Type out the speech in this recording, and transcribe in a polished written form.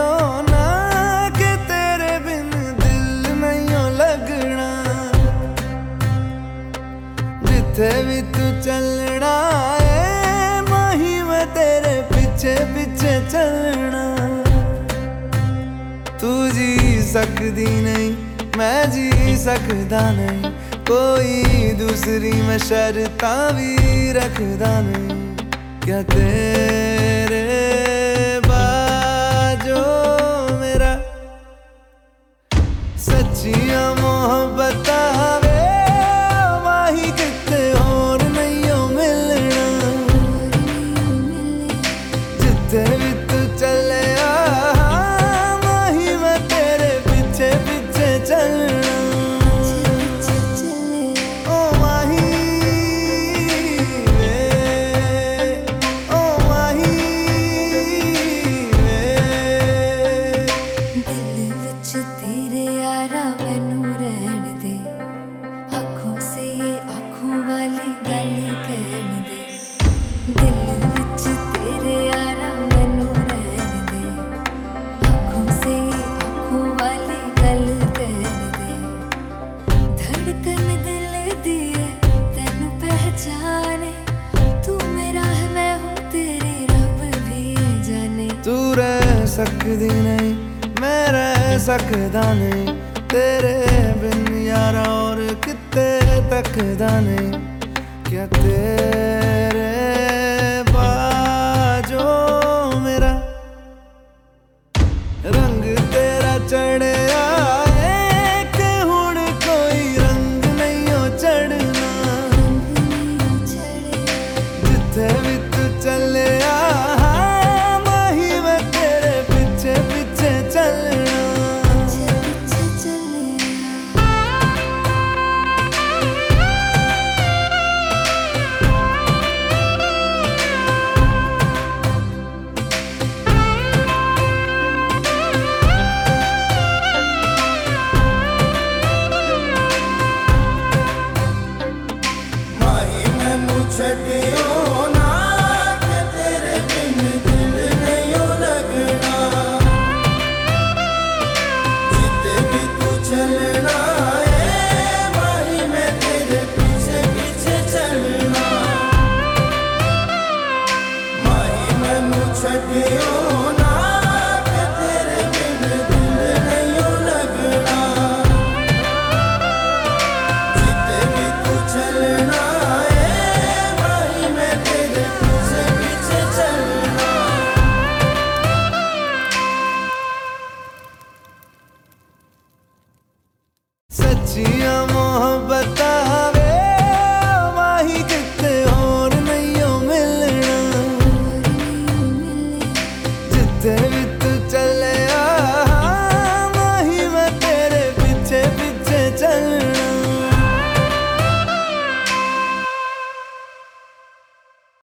ना कि तेरे बिन दिल नहीं लगना। जिथे भी तू चलना है माही मैं तेरे पीछे पीछे चलना। तू जी सकदी नहीं मैं जी सकदा नहीं, कोई दूसरी मैं शर्तां भी रखदा नहीं। क्या तेरे बाजो मेरा सच्चियां मोहब्बत वे माही किते होर नहीं हो मिलना। जिथे भी तू चले माही मैं तेरे पीछे पीछे चलना। तेरे यारा मैनू रहन दे, आँखों से ये आँखों वाली गल कहन दे। दिल विच तेरे यारा मैनू रहन दे, आँखों से ये आँखों वाली गल कहन दे। धड़कन दिल दी है तैनू पहचाने, तू मेरा है मैं हूँ तेरी रब भी जाने। तू रह सकदी नहीं मैं रह सकदा नहीं, तेरे बिन यारा और किते तकदा नहीं। क्या तेरे बाजो मेरा रंग तेरा चढ़े आए कि हुण कोई रंग नहीं हो चढ़ना। जिथे भी तू चले माही मैं तेरे पीछे पीछे चलना। छड़ियो ना कि तेरे बिन दिल नहीं लगना। जिते भी तू चलना है माही मैं तेरे पीछे पीछे चलना। माही मैनू छड़ियो